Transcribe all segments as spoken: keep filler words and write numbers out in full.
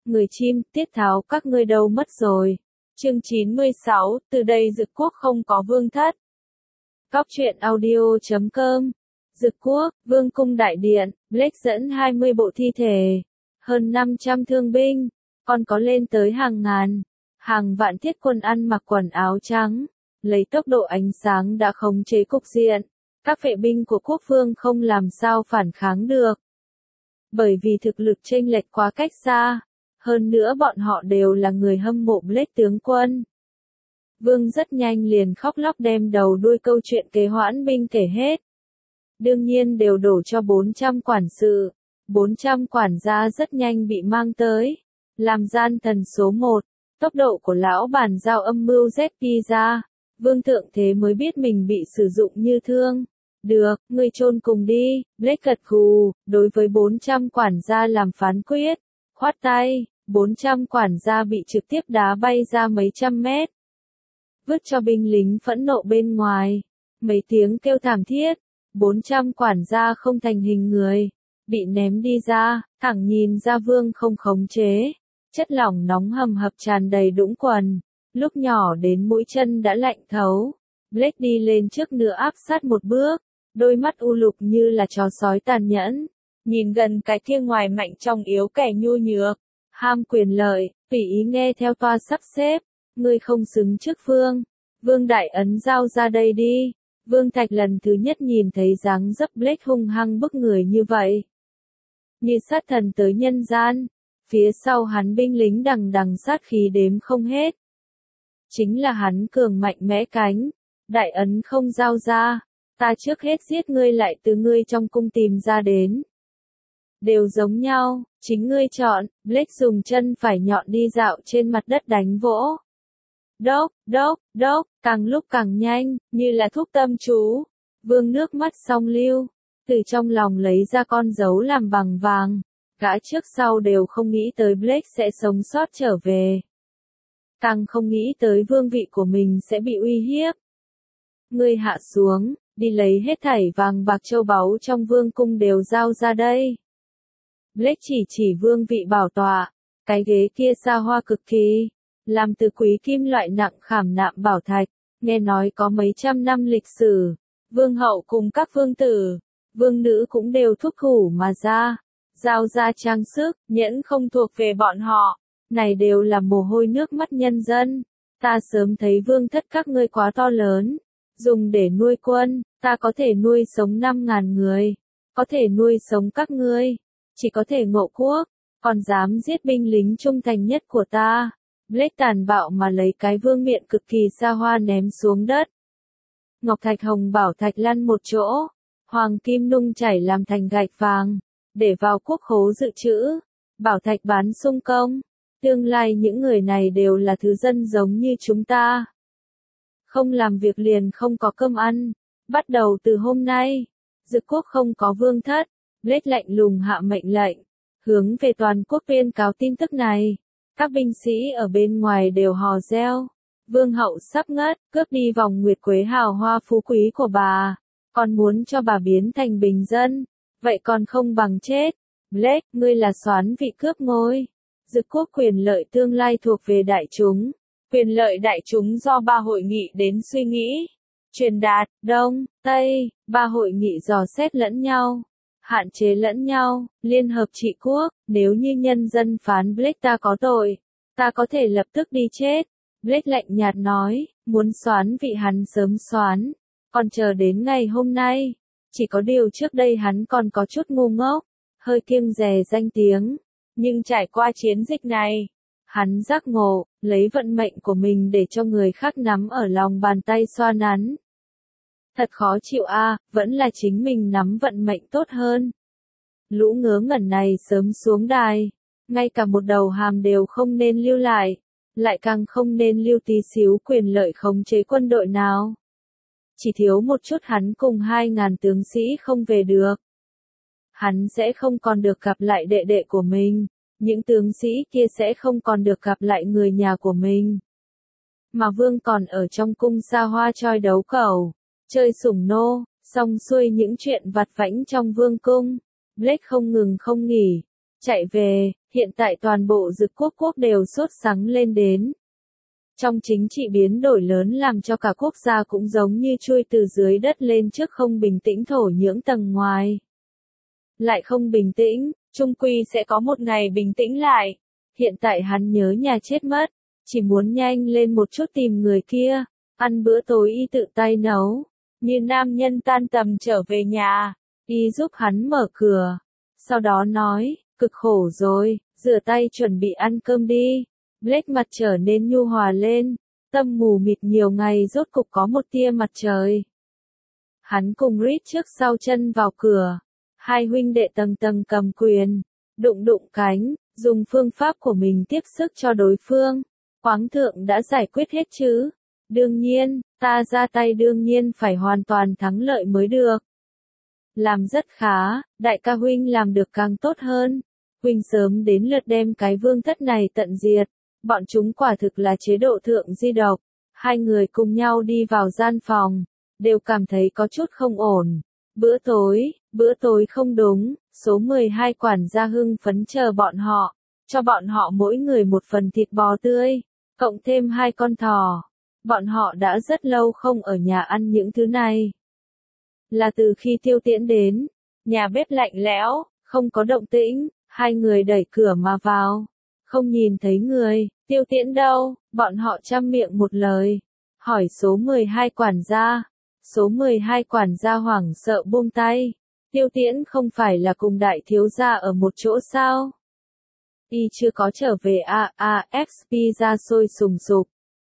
người chim, tiết tháo các ngươi đâu mất rồi. Chương chín mươi sáu, từ đây Dực Quốc không có vương thất. Cóc truyện audio chấm com. Dực Quốc, vương cung đại điện, Blake dẫn hai mươi bộ thi thể, hơn năm trăm thương binh, còn có lên tới hàng ngàn, hàng vạn thiết quân ăn mặc quần áo trắng, lấy tốc độ ánh sáng đã khống chế cục diện. Các vệ binh của quốc vương không làm sao phản kháng được. Bởi vì thực lực chênh lệch quá cách xa, hơn nữa bọn họ đều là người hâm mộ Blake tướng quân. Vương rất nhanh liền khóc lóc đem đầu đuôi câu chuyện kế hoãn binh kể hết. Đương nhiên đều đổ cho bốn trăm quản sự, bốn trăm quản gia rất nhanh bị mang tới, làm gian thần số một, tốc độ của lão bản giao âm mưu dép đi ra, vương thượng thế mới biết mình bị sử dụng như thương. Được, ngươi chôn cùng đi, Blake gật gù, đối với bốn trăm quản gia làm phán quyết, khoát tay, bốn trăm quản gia bị trực tiếp đá bay ra mấy trăm mét. Vứt cho binh lính phẫn nộ bên ngoài, mấy tiếng kêu thảm thiết, bốn trăm quản gia không thành hình người, bị ném đi ra, thẳng nhìn ra vương không khống chế, chất lỏng nóng hầm hập tràn đầy đũng quần, lúc nhỏ đến mũi chân đã lạnh thấu. Blake đi lên trước nữa áp sát một bước, đôi mắt u lục như là chó sói tàn nhẫn, nhìn gần cái kia ngoài mạnh trong yếu kẻ nhu nhược, ham quyền lợi, tùy ý nghe theo toa sắp xếp, ngươi không xứng trước vương, vương đại ấn giao ra đây đi. Vương Thạch lần thứ nhất nhìn thấy dáng dấp Blake hung hăng bức người như vậy. Như sát thần tới nhân gian, phía sau hắn binh lính đằng đằng sát khí đếm không hết. Chính là hắn cường mạnh mẽ cánh, đại ấn không giao ra, ta trước hết giết ngươi lại từ ngươi trong cung tìm ra đến. Đều giống nhau, chính ngươi chọn, Blake dùng chân phải nhọn đi dạo trên mặt đất đánh vỗ. Đốc, đốc, đốc, càng lúc càng nhanh, như là thúc tâm chú. Vương nước mắt song lưu, từ trong lòng lấy ra con dấu làm bằng vàng. Gã trước sau đều không nghĩ tới Blake sẽ sống sót trở về. Càng không nghĩ tới vương vị của mình sẽ bị uy hiếp. Ngươi hạ xuống, đi lấy hết thảy vàng bạc châu báu trong vương cung đều giao ra đây. Blake chỉ chỉ vương vị bảo tọa, cái ghế kia xa hoa cực kỳ, làm từ quý kim loại nặng khảm nạm bảo thạch, nghe nói có mấy trăm năm lịch sử, vương hậu cùng các vương tử, vương nữ cũng đều thúc thủ mà ra, giao ra trang sức, nhẫn không thuộc về bọn họ, này đều là mồ hôi nước mắt nhân dân, ta sớm thấy vương thất các ngươi quá to lớn, dùng để nuôi quân, ta có thể nuôi sống năm ngàn người, có thể nuôi sống các ngươi, chỉ có thể ngộ quốc, còn dám giết binh lính trung thành nhất của ta. Blake tàn bạo mà lấy cái vương miện cực kỳ xa hoa ném xuống đất. Ngọc thạch hồng bảo thạch lăn một chỗ, hoàng kim nung chảy làm thành gạch vàng, để vào quốc khố dự trữ, bảo thạch bán sung công. Tương lai những người này đều là thứ dân giống như chúng ta. Không làm việc liền không có cơm ăn, bắt đầu từ hôm nay, Dực Quốc không có vương thất. Blake lạnh lùng hạ mệnh lệnh, hướng về toàn quốc tuyên cáo tin tức này. Các binh sĩ ở bên ngoài đều hò reo. Vương hậu sắp ngất, cướp đi vòng nguyệt quế hào hoa phú quý của bà. Còn muốn cho bà biến thành bình dân. Vậy còn không bằng chết. Blake, ngươi là soán vị cướp ngôi. Dực Quốc quyền lợi tương lai thuộc về đại chúng. Quyền lợi đại chúng do ba hội nghị đến suy nghĩ. Truyền đạt, Đông, Tây, ba hội nghị dò xét lẫn nhau. Hạn chế lẫn nhau, liên hợp trị quốc, nếu như nhân dân phán Blake ta có tội, ta có thể lập tức đi chết. Blake lạnh nhạt nói, muốn soán vị hắn sớm soán, còn chờ đến ngày hôm nay. Chỉ có điều trước đây hắn còn có chút ngu ngốc, hơi kiêng dè danh tiếng, nhưng trải qua chiến dịch này, hắn giác ngộ, lấy vận mệnh của mình để cho người khác nắm ở lòng bàn tay xoa nắn. Thật khó chịu a, à, vẫn là chính mình nắm vận mệnh tốt hơn. Lũ ngớ ngẩn này sớm xuống đài, ngay cả một đầu hàm đều không nên lưu lại, lại càng không nên lưu tí xíu quyền lợi khống chế quân đội nào. Chỉ thiếu một chút hắn cùng hai ngàn tướng sĩ không về được. Hắn sẽ không còn được gặp lại đệ đệ của mình, những tướng sĩ kia sẽ không còn được gặp lại người nhà của mình. Mà vương còn ở trong cung xa hoa choi đấu cẩu. Chơi sủng nô, xong xuôi những chuyện vặt vãnh trong vương cung, Blake không ngừng không nghỉ, chạy về, hiện tại toàn bộ Dực quốc quốc đều sốt sắng lên đến. Trong chính trị biến đổi lớn làm cho cả quốc gia cũng giống như chui từ dưới đất lên trước không bình tĩnh thổ nhưỡng tầng ngoài. Lại không bình tĩnh, chung quy sẽ có một ngày bình tĩnh lại. Hiện tại hắn nhớ nhà chết mất, chỉ muốn nhanh lên một chút tìm người kia, ăn bữa tối y tự tay nấu. Như nam nhân tan tầm trở về nhà, y giúp hắn mở cửa. Sau đó nói, cực khổ rồi, rửa tay chuẩn bị ăn cơm đi. Blake mặt trở nên nhu hòa lên, tâm mù mịt nhiều ngày rốt cục có một tia mặt trời. Hắn cùng Reed trước sau chân vào cửa, hai huynh đệ tầng tầng cầm quyền, đụng đụng cánh, dùng phương pháp của mình tiếp sức cho đối phương. Quáng thượng đã giải quyết hết chứ? Đương nhiên, ta ra tay đương nhiên phải hoàn toàn thắng lợi mới được. Làm rất khá, đại ca huynh làm được càng tốt hơn. Huynh sớm đến lượt đem cái vương thất này tận diệt. Bọn chúng quả thực là chế độ thượng di độc. Hai người cùng nhau đi vào gian phòng, đều cảm thấy có chút không ổn. Bữa tối, bữa tối không đúng, số mười hai quản gia hưng phấn chờ bọn họ, cho bọn họ mỗi người một phần thịt bò tươi, cộng thêm hai con thỏ. Bọn họ đã rất lâu không ở nhà ăn những thứ này. Là từ khi Tiêu Tiễn đến, nhà bếp lạnh lẽo, không có động tĩnh, hai người đẩy cửa mà vào. Không nhìn thấy người, Tiêu Tiễn đâu, bọn họ chăm miệng một lời. Hỏi số mười hai quản gia. Số mười hai quản gia hoảng sợ buông tay. Tiêu Tiễn không phải là cùng đại thiếu gia ở một chỗ sao? Y chưa có trở về a a ép pê ra sôi sùng sục.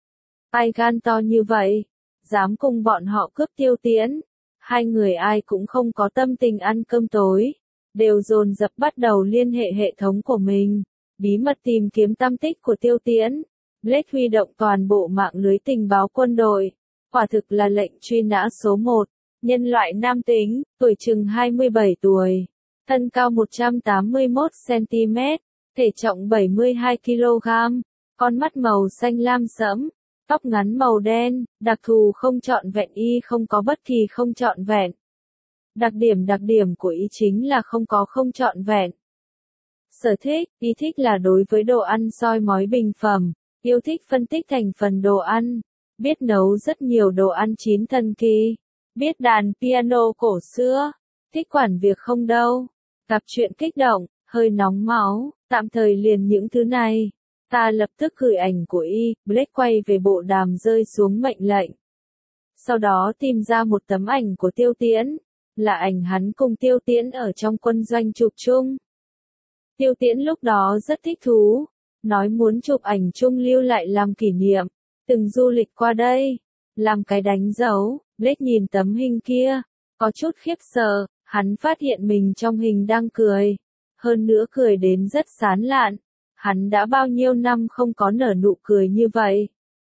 Ai gan to như vậy, dám cùng bọn họ cướp Tiêu Tiễn. Hai người ai cũng không có tâm tình ăn cơm tối, đều dồn dập bắt đầu liên hệ hệ thống của mình, bí mật tìm kiếm tăm tích của Tiêu Tiễn. Blake huy động toàn bộ mạng lưới tình báo quân đội, quả thực là lệnh truy nã số một, nhân loại nam tính, tuổi chừng hai mươi bảy tuổi, thân cao một trăm tám mươi mốt xăng-ti-mét, thể trọng bảy mươi hai ki lô gam, con mắt màu xanh lam sẫm, tóc ngắn màu đen, đặc thù không trọn vẹn y không có bất kỳ không trọn vẹn. Đặc điểm đặc điểm của y chính là không có không trọn vẹn. Sở thích, y thích là đối với đồ ăn soi mói bình phẩm, yêu thích phân tích thành phần đồ ăn, biết nấu rất nhiều đồ ăn chín thần kỳ, biết đàn piano cổ xưa, thích quản việc không đâu, gặp chuyện kích động, hơi nóng máu, tạm thời liền những thứ này. Ta lập tức gửi ảnh của y, Blake quay về bộ đàm rơi xuống mệnh lệnh. Sau đó tìm ra một tấm ảnh của Tiêu Tiễn, là ảnh hắn cùng Tiêu Tiễn ở trong quân doanh chụp chung. Tiêu Tiễn lúc đó rất thích thú, nói muốn chụp ảnh chung lưu lại làm kỷ niệm, từng du lịch qua đây, làm cái đánh dấu. Blake nhìn tấm hình kia, có chút khiếp sợ, hắn phát hiện mình trong hình đang cười, hơn nữa cười đến rất sán lạn. Hắn đã bao nhiêu năm không có nở nụ cười như vậy.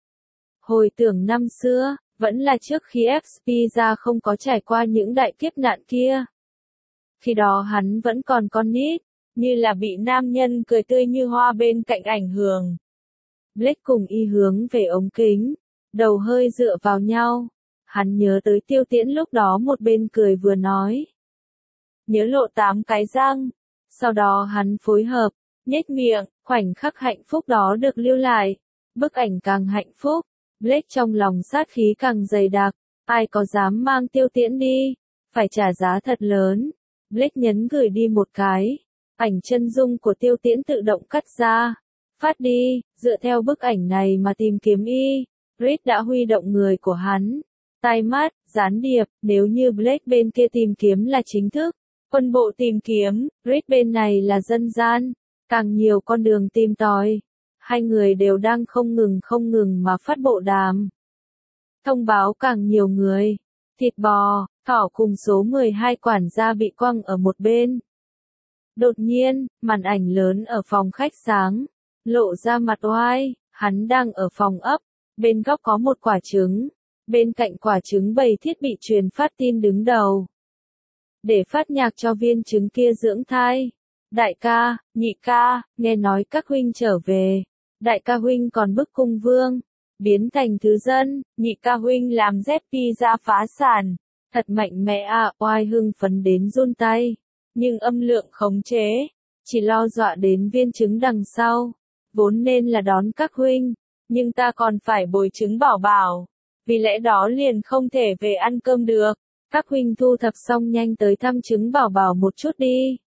Hồi tưởng năm xưa, vẫn là trước khi ép pê ra không có trải qua những đại kiếp nạn kia. Khi đó hắn vẫn còn con nít, như là bị nam nhân cười tươi như hoa bên cạnh ảnh hưởng. Blake cùng y hướng về ống kính, đầu hơi dựa vào nhau. Hắn nhớ tới Tiêu Tiễn lúc đó một bên cười vừa nói. Nhớ lộ tám cái răng. Sau đó hắn phối hợp, nhếch miệng, khoảnh khắc hạnh phúc đó được lưu lại. Bức ảnh càng hạnh phúc, Blake trong lòng sát khí càng dày đặc. Ai có dám mang Tiêu Tiễn đi, phải trả giá thật lớn. Blake nhấn gửi đi một cái. Ảnh chân dung của Tiêu Tiễn tự động cắt ra. Phát đi, dựa theo bức ảnh này mà tìm kiếm y. Reed đã huy động người của hắn. Tai mắt, gián điệp, nếu như Blake bên kia tìm kiếm là chính thức. Quân bộ tìm kiếm, Reed bên này là dân gian. Càng nhiều con đường tìm tòi. Hai người đều đang không ngừng không ngừng mà phát bộ đàm. Thông báo càng nhiều người. Thịt bò, thỏ cùng số mười hai quản gia bị quăng ở một bên. Đột nhiên, màn ảnh lớn ở phòng khách sáng, lộ ra mặt oai, hắn đang ở phòng ấp, bên góc có một quả trứng, bên cạnh quả trứng bày thiết bị truyền phát tin đứng đầu. Để phát nhạc cho viên trứng kia dưỡng thai. Đại ca, nhị ca, nghe nói các huynh trở về. Đại ca huynh còn bức cung vương, biến thành thứ dân, nhị ca huynh làm dép pizza phá sản. Thật mạnh mẽ à, oai hưng phấn đến run tay. Nhưng âm lượng khống chế, chỉ lo dọa đến viên trứng đằng sau. Vốn nên là đón các huynh, nhưng ta còn phải bồi trứng bảo bảo, vì lẽ đó liền không thể về ăn cơm được. Các huynh thu thập xong nhanh tới thăm trứng bảo bảo một chút đi.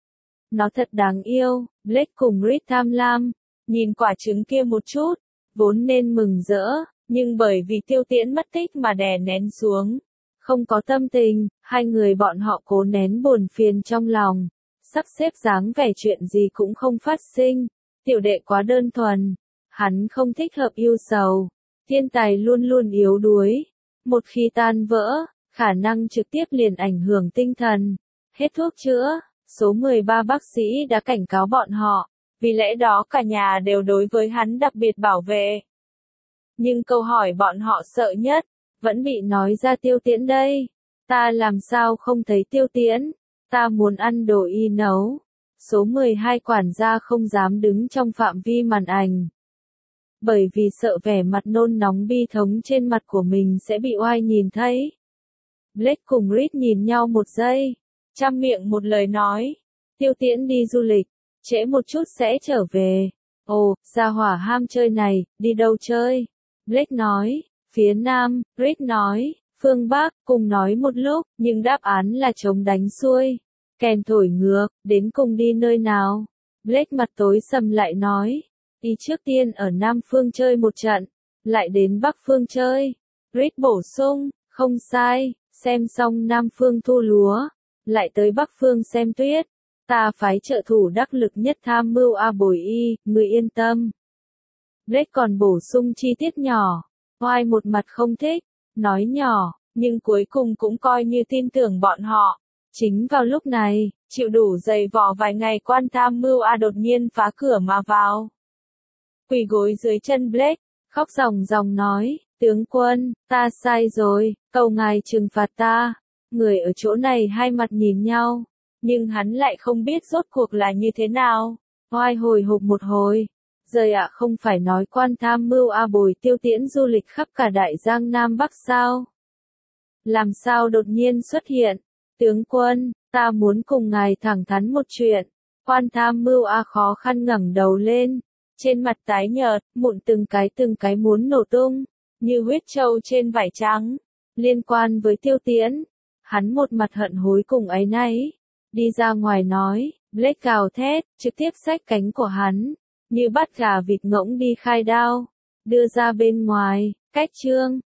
Nó thật đáng yêu. Blake cùng Reed tham lam, nhìn quả trứng kia một chút, vốn nên mừng rỡ, nhưng bởi vì Tiêu Tiễn mất tích mà đè nén xuống. Không có tâm tình, hai người bọn họ cố nén buồn phiền trong lòng, sắp xếp dáng vẻ chuyện gì cũng không phát sinh. Tiểu đệ quá đơn thuần, hắn không thích hợp yêu sầu. Thiên tài luôn luôn yếu đuối, một khi tan vỡ, khả năng trực tiếp liền ảnh hưởng tinh thần. Hết thuốc chữa, số mười ba bác sĩ đã cảnh cáo bọn họ, vì lẽ đó cả nhà đều đối với hắn đặc biệt bảo vệ. Nhưng câu hỏi bọn họ sợ nhất, vẫn bị nói ra Tiêu Tiễn đây. Ta làm sao không thấy Tiêu Tiễn? Ta muốn ăn đồ y nấu. Số mười hai quản gia không dám đứng trong phạm vi màn ảnh. Bởi vì sợ vẻ mặt nôn nóng bi thống trên mặt của mình sẽ bị oai nhìn thấy. Blake cùng Reed nhìn nhau một giây, trăm miệng một lời nói. Tiêu Tiễn đi du lịch, trễ một chút sẽ trở về. Ồ, gia hỏa ham chơi này, đi đâu chơi? Blake nói, phía Nam. Reed nói, phương Bắc. Cùng nói một lúc, nhưng đáp án là trống đánh xuôi. Kèn thổi ngược, đến cùng đi nơi nào? Blake mặt tối sầm lại nói, đi trước tiên ở Nam Phương chơi một trận, lại đến Bắc Phương chơi. Reed bổ sung, không sai, xem xong Nam Phương thu lúa, lại tới Bắc Phương xem tuyết. Ta phái trợ thủ đắc lực nhất tham mưu A Bồi Y, người yên tâm. Blake còn bổ sung chi tiết nhỏ, oai một mặt không thích, nói nhỏ, nhưng cuối cùng cũng coi như tin tưởng bọn họ. Chính vào lúc này, chịu đủ dày vò vài ngày quan tham mưu A đột nhiên phá cửa mà vào. Quỳ gối dưới chân Blake, khóc ròng ròng nói, tướng quân, ta sai rồi, cầu ngài trừng phạt ta. Người ở chỗ này hai mặt nhìn nhau, nhưng hắn lại không biết rốt cuộc là như thế nào. Oai hồi hộp một hồi, rời ạ không phải nói quan tham mưu A Bồi Tiêu Tiễn du lịch khắp cả đại giang Nam Bắc sao? Làm sao đột nhiên xuất hiện? Tướng quân, ta muốn cùng ngài thẳng thắn một chuyện. Quan tham mưu A khó khăn ngẩng đầu lên, trên mặt tái nhợt, mụn từng cái từng cái muốn nổ tung, như huyết trâu trên vải trắng. Liên quan với Tiêu Tiễn, hắn một mặt hận hối cùng áy náy, đi ra ngoài nói. Blake gào thét, trực tiếp xách cánh của hắn, như bắt gà vịt ngỗng đi khai đao, đưa ra bên ngoài. Cách chương